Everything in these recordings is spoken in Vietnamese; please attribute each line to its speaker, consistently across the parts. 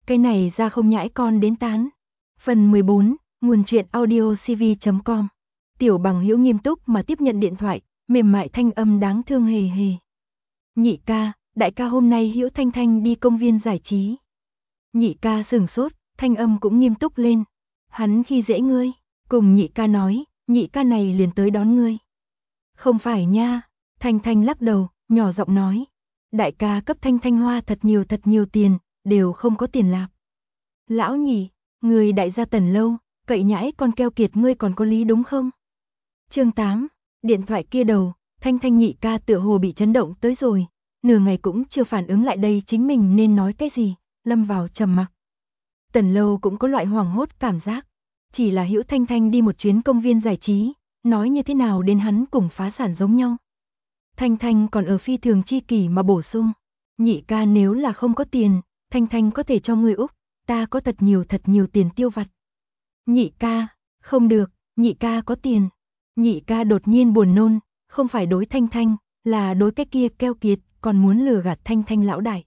Speaker 1: Cái này ra không nhãi con đến tán. Phần 14, nguồn truyện audiocv.com. Tiểu Bằng Hữu nghiêm túc mà tiếp nhận điện thoại, mềm mại thanh âm đáng thương hề hề. Nhị ca, đại ca hôm nay Hữu Thanh Thanh đi công viên giải trí. Nhị ca sửng sốt, thanh âm cũng nghiêm túc lên. Hắn khi dễ ngươi, cùng nhị ca nói, nhị ca này liền tới đón ngươi. Không phải nha, Thanh Thanh lắc đầu, nhỏ giọng nói. Đại ca cấp Thanh Thanh hoa thật nhiều tiền, đều không có tiền lạp. Lão nhị, người đại gia Tần Lâu, cậy nhãi con keo kiệt ngươi còn có lý đúng không? Chương 8, điện thoại kia đầu, Thanh Thanh nhị ca tựa hồ bị chấn động tới rồi, nửa ngày cũng chưa phản ứng lại đây chính mình nên nói cái gì, lâm vào trầm mặc. Tần Lâu cũng có loại hoảng hốt cảm giác, chỉ là Hữu Thanh Thanh đi một chuyến công viên giải trí, nói như thế nào đến hắn cùng phá sản giống nhau. Thanh Thanh còn ở phi thường chi kỷ mà bổ sung, nhị ca nếu là không có tiền, Thanh Thanh có thể cho ngươi Úc, ta có thật nhiều tiền tiêu vặt. Nhị ca, không được, nhị ca có tiền. Nhị ca đột nhiên buồn nôn, không phải đối Thanh Thanh, là đối cái kia keo kiệt, còn muốn lừa gạt Thanh Thanh lão đại.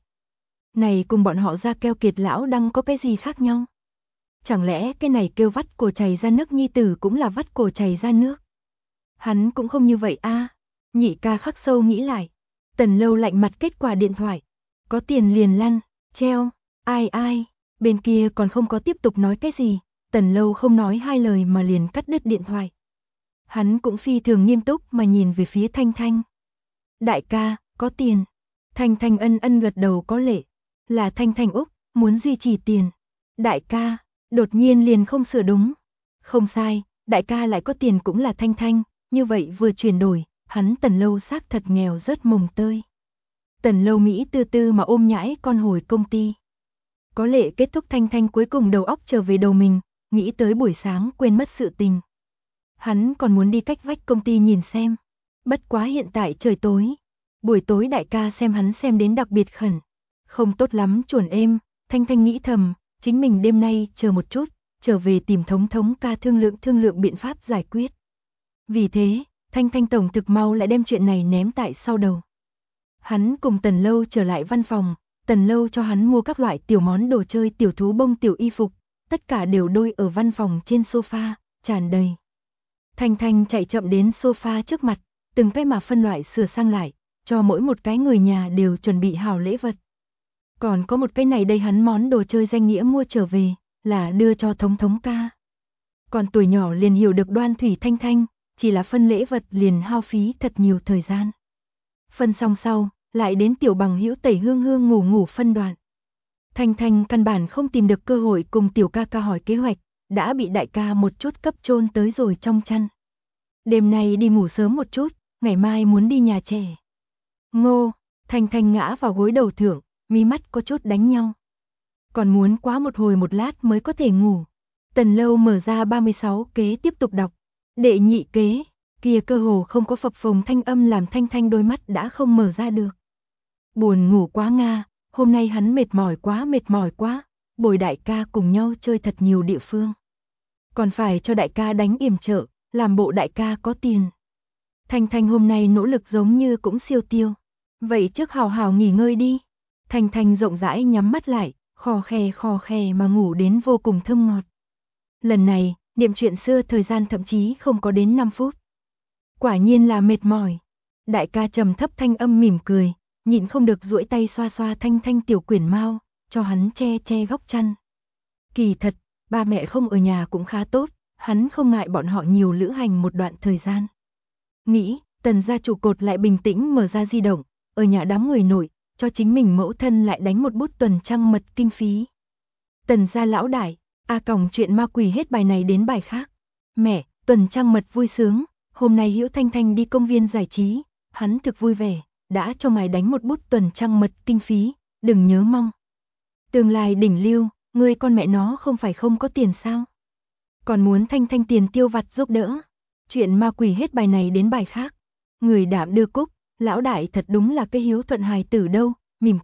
Speaker 1: Này cùng bọn họ ra keo kiệt lão đăng có cái gì khác nhau? Chẳng lẽ cái này kêu vắt cổ chảy ra nước nhi tử cũng là vắt cổ chảy ra nước? Hắn cũng không như vậy a. Nhị ca khắc sâu nghĩ lại. Tần Lâu lạnh mặt kết quả điện thoại. Có tiền liền lăn, treo, ai, bên kia còn không có tiếp tục nói cái gì. Tần Lâu không nói hai lời mà liền cắt đứt điện thoại. Hắn cũng phi thường nghiêm túc mà nhìn về phía Thanh Thanh. Đại ca, có tiền. Thanh Thanh ân gật đầu có lệ. Là Thanh Thanh Úc, muốn duy trì tiền. Đại ca, đột nhiên liền không sửa đúng. Không sai, đại ca lại có tiền cũng là Thanh Thanh, như vậy vừa chuyển đổi, hắn Tần Lâu xác thật nghèo rớt mồng tơi. Tần Lâu Mỹ tư tư mà ôm nhãi con hồi công ty. Có lệ kết thúc Thanh Thanh cuối cùng đầu óc trở về đầu mình, nghĩ tới buổi sáng quên mất sự tình. Hắn còn muốn đi cách vách công ty nhìn xem. Bất quá hiện tại trời tối. Buổi tối đại ca xem hắn xem đến đặc biệt khẩn. Không tốt lắm chuẩn êm, Thanh Thanh nghĩ thầm, chính mình đêm nay chờ một chút, trở về tìm thống ca thương lượng biện pháp giải quyết. Vì thế, Thanh Thanh tổng thực mau lại đem chuyện này ném tại sau đầu. Hắn cùng Tần Lâu trở lại văn phòng, Tần Lâu cho hắn mua các loại tiểu món đồ chơi tiểu thú bông tiểu y phục, tất cả đều đôi ở văn phòng trên sofa, tràn đầy. Thanh Thanh chạy chậm đến sofa trước mặt, từng cái mà phân loại sửa sang lại, cho mỗi một cái người nhà đều chuẩn bị hảo lễ vật. Còn có một cái này đây hắn món đồ chơi danh nghĩa mua trở về, là đưa cho thống ca. Còn tuổi nhỏ liền hiểu được đoan thủy Thanh Thanh, chỉ là phân lễ vật liền hao phí thật nhiều thời gian. Phân xong sau, lại đến Tiểu Bằng Hữu tẩy hương ngủ phân đoạn. Thanh Thanh căn bản không tìm được cơ hội cùng Tiểu ca ca hỏi kế hoạch, đã bị đại ca một chút cấp chôn tới rồi trong chăn. Đêm nay đi ngủ sớm một chút, ngày mai muốn đi nhà trẻ. Ngô, Thanh Thanh ngã vào gối đầu thượng, mí mắt có chút đánh nhau. Còn muốn quá một hồi một lát mới có thể ngủ. Tần Lâu mở ra 36 kế tiếp tục đọc. Đệ nhị kế, kia cơ hồ không có phập phồng thanh âm làm Thanh Thanh đôi mắt đã không mở ra được. Buồn ngủ quá Nga, hôm nay hắn mệt mỏi quá, bồi đại ca cùng nhau chơi thật nhiều địa phương. Còn phải cho đại ca đánh yểm trợ, làm bộ đại ca có tiền. Thanh Thanh hôm nay nỗ lực giống như cũng siêu tiêu. Vậy trước hào hào nghỉ ngơi đi. Thanh Thanh rộng rãi nhắm mắt lại, khò khè mà ngủ đến vô cùng thơm ngọt. Lần này, niệm chuyện xưa thời gian thậm chí không có đến 5 phút. Quả nhiên là mệt mỏi. Đại ca trầm thấp thanh âm mỉm cười, nhịn không được duỗi tay xoa xoa Thanh Thanh tiểu quyển mao, cho hắn che góc chăn. Kỳ thật, ba mẹ không ở nhà cũng khá tốt, hắn không ngại bọn họ nhiều lữ hành một đoạn thời gian. Nghĩ, Tần gia trụ cột lại bình tĩnh mở ra di động, ở nhà đám người nội, cho chính mình mẫu thân lại đánh một bút tuần trăng mật kinh phí. Tần gia lão đại, còng chuyện ma quỷ hết bài này đến bài khác. Mẹ, tuần trăng mật vui sướng, hôm nay Hữu Thanh Thanh đi công viên giải trí, hắn thực vui vẻ, đã cho mày đánh một bút tuần trăng mật kinh phí, đừng nhớ mong. Tương lai đỉnh lưu, ngươi con mẹ nó không phải không có tiền sao? Còn muốn Thanh Thanh tiền tiêu vặt giúp đỡ. Chuyện ma quỷ hết bài này đến bài khác. Người đạm đưa cúc, lão đại thật đúng là cái hiếu thuận hài tử đâu, mỉm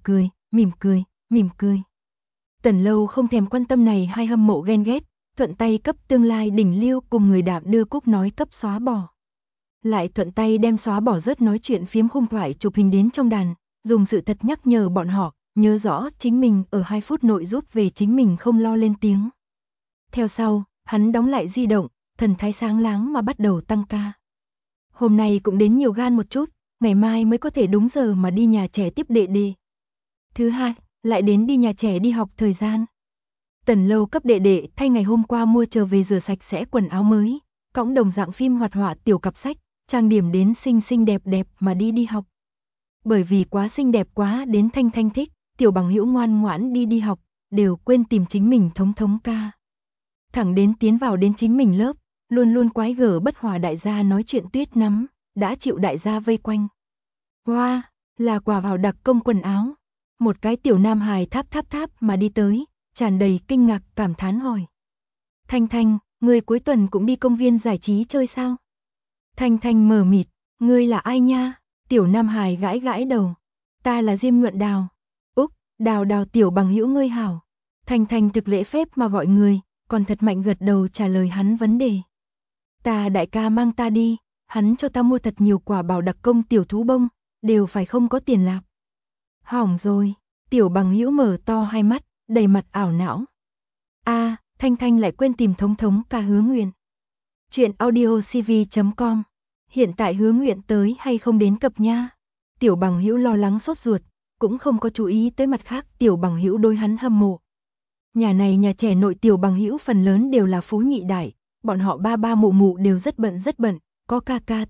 Speaker 1: cười. Tần Lâu không thèm quan tâm này hay hâm mộ ghen ghét, thuận tay cấp tương lai đỉnh lưu cùng người đạm đưa cúc nói cấp xóa bỏ. Lại thuận tay đem xóa bỏ rớt nói chuyện phiếm khung thoại chụp hình đến trong đàn, dùng sự thật nhắc nhở bọn họ, nhớ rõ chính mình ở 2 phút nội rút về chính mình không lo lên tiếng. Theo sau, hắn đóng lại di động, thần thái sáng láng mà bắt đầu tăng ca. Hôm nay cũng đến nhiều gan một chút, ngày mai mới có thể đúng giờ mà đi nhà trẻ tiếp đệ đệ. Thứ hai, lại đến đi nhà trẻ đi học thời gian. Tần Lâu cấp đệ đệ thay ngày hôm qua mua trở về rửa sạch sẽ quần áo mới, cõng đồng dạng phim hoạt họa tiểu cặp sách, trang điểm đến xinh xinh đẹp đẹp mà đi học. Bởi vì quá xinh đẹp quá đến Thanh Thanh thích, tiểu bằng hữu ngoan ngoãn đi học, đều quên tìm chính mình thống thống ca. Thẳng đến tiến vào đến chính mình lớp, luôn luôn quái gở bất hòa đại gia nói chuyện tuyết nắm, đã chịu đại gia vây quanh. Hoa, là quà vào đặc công quần áo. Một cái tiểu nam hài tháp mà đi tới, tràn đầy kinh ngạc cảm thán hỏi. Thanh Thanh, ngươi cuối tuần cũng đi công viên giải trí chơi sao? Thanh Thanh mờ mịt, ngươi là ai nha? Tiểu nam hài gãi gãi đầu. Ta là Diêm Nhuận Đào. Úc, Đào Đào tiểu bằng hữu ngươi hảo. Thanh Thanh thực lễ phép mà gọi người, còn thật mạnh gật đầu trả lời hắn vấn đề. Ta đại ca mang ta đi, hắn cho ta mua thật nhiều quả bảo đặc công tiểu thú bông, đều phải không có tiền lạp. Hỏng rồi, tiểu bằng hữu mở to hai mắt, đầy mặt ảo não. Thanh Thanh lại quên tìm thống thống ca Hứa Nguyện. Chuyện audiocv.com. Hiện tại Hứa Nguyện tới hay không đến cập nha? Tiểu bằng hữu lo lắng sốt ruột, cũng không có chú ý tới mặt khác tiểu bằng hữu đối hắn hâm mộ. Nhà này nhà trẻ nội tiểu bằng hữu phần lớn đều là phú nhị đại, bọn họ ba ba mụ mụ đều rất bận, có ca ca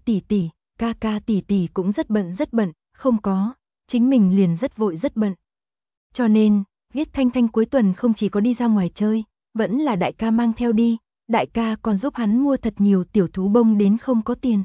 Speaker 1: tỷ tỷ cũng rất bận, không có, chính mình liền rất vội rất bận. Cho nên, viết Thanh Thanh cuối tuần không chỉ có đi ra ngoài chơi, vẫn là đại ca mang theo đi, đại ca còn giúp hắn mua thật nhiều tiểu thú bông đến không có tiền.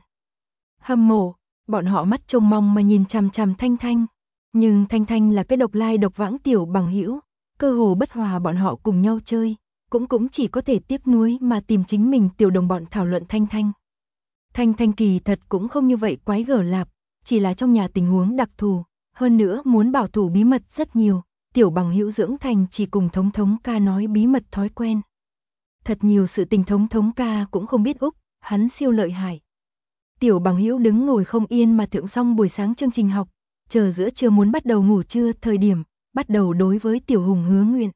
Speaker 1: Hâm mộ, bọn họ mắt trông mong mà nhìn chằm chằm Thanh Thanh, nhưng Thanh Thanh là cái độc lai độc vãng tiểu bằng hữu, cơ hồ bất hòa bọn họ cùng nhau chơi, cũng chỉ có thể tiếc nuối mà tìm chính mình tiểu đồng bọn thảo luận Thanh Thanh. Thanh Thanh kỳ thật cũng không như vậy quái gở lạp, chỉ là trong nhà tình huống đặc thù, hơn nữa muốn bảo thủ bí mật rất nhiều, tiểu bằng hữu dưỡng thành chỉ cùng thống thống ca nói bí mật thói quen. Thật nhiều sự tình thống thống ca cũng không biết Úc, hắn siêu lợi hại. Tiểu bằng hữu đứng ngồi không yên mà thượng xong buổi sáng chương trình học, chờ giữa trưa muốn bắt đầu ngủ trưa thời điểm, bắt đầu đối với tiểu hùng Hứa Nguyện.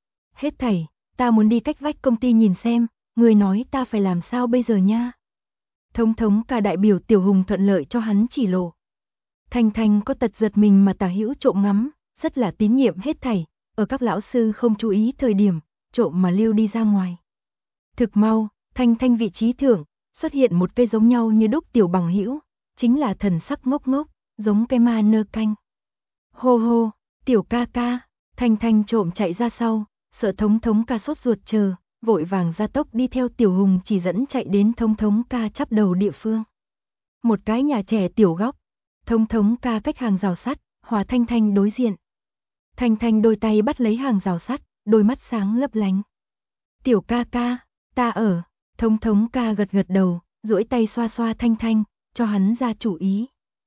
Speaker 1: Hết thảy, ta muốn đi cách vách công ty nhìn xem, người nói ta phải làm sao bây giờ nha. Thống thống ca đại biểu tiểu hùng thuận lợi cho hắn chỉ lộ. Thanh Thanh có tật giật mình mà tả hữu trộm ngắm, rất là tín nhiệm hết thảy, ở các lão sư không chú ý thời điểm, trộm mà lưu đi ra ngoài. Thực mau, Thanh Thanh vị trí thượng, xuất hiện một cây giống nhau như đúc tiểu bằng hữu, chính là thần sắc ngốc ngốc, giống cây ma nơ canh. Hô hô, tiểu ca ca, Thanh Thanh trộm chạy ra sau, sợ thống thống ca sốt ruột chờ, vội vàng ra tốc đi theo tiểu hùng chỉ dẫn chạy đến thống thống ca chắp đầu địa phương. Một cái nhà trẻ tiểu góc, thống thống ca cách hàng rào sắt, hòa Thanh Thanh đối diện. Thanh Thanh đôi tay bắt lấy hàng rào sắt, đôi mắt sáng lấp lánh. Tiểu ca ca, ta ở, thống thống ca gật gật đầu, duỗi tay xoa xoa Thanh Thanh, cho hắn ra chủ ý.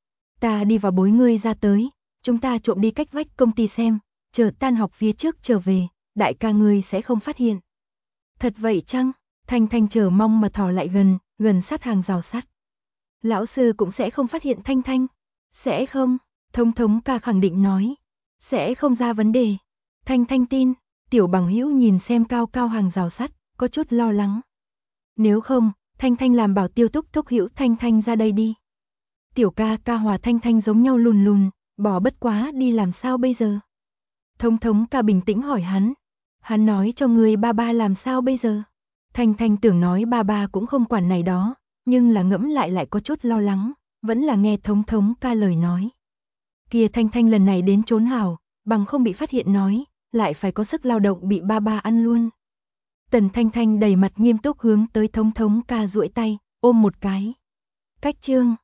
Speaker 1: Ta đi vào bối ngươi ra tới, chúng ta trộm đi cách vách công ty xem, chờ tan học phía trước trở về, đại ca ngươi sẽ không phát hiện. Thật vậy chăng? Thanh Thanh chờ mong mà thò lại gần sát hàng rào sắt. Lão sư cũng sẽ không phát hiện Thanh Thanh. Sẽ không, thống thống ca khẳng định nói. Sẽ không ra vấn đề. Thanh Thanh tin, tiểu bằng hữu nhìn xem cao cao hàng rào sắt, có chút lo lắng. Nếu không, Thanh Thanh làm bảo tiêu thúc thúc hữu Thanh Thanh ra đây đi. Tiểu ca ca hòa Thanh Thanh giống nhau lùn, bỏ bất quá đi làm sao bây giờ? Thống thống ca bình tĩnh hỏi hắn. Hắn nói cho người ba ba làm sao bây giờ? Thanh Thanh tưởng nói ba ba cũng không quản này đó, nhưng là ngẫm lại có chút lo lắng, vẫn là nghe thống thống ca lời nói. Kia Thanh Thanh lần này đến trốn hảo, bằng không bị phát hiện nói, lại phải có sức lao động bị ba ba ăn luôn. Tần Thanh Thanh đầy mặt nghiêm túc hướng tới thống thống ca duỗi tay, ôm một cái. Cách chương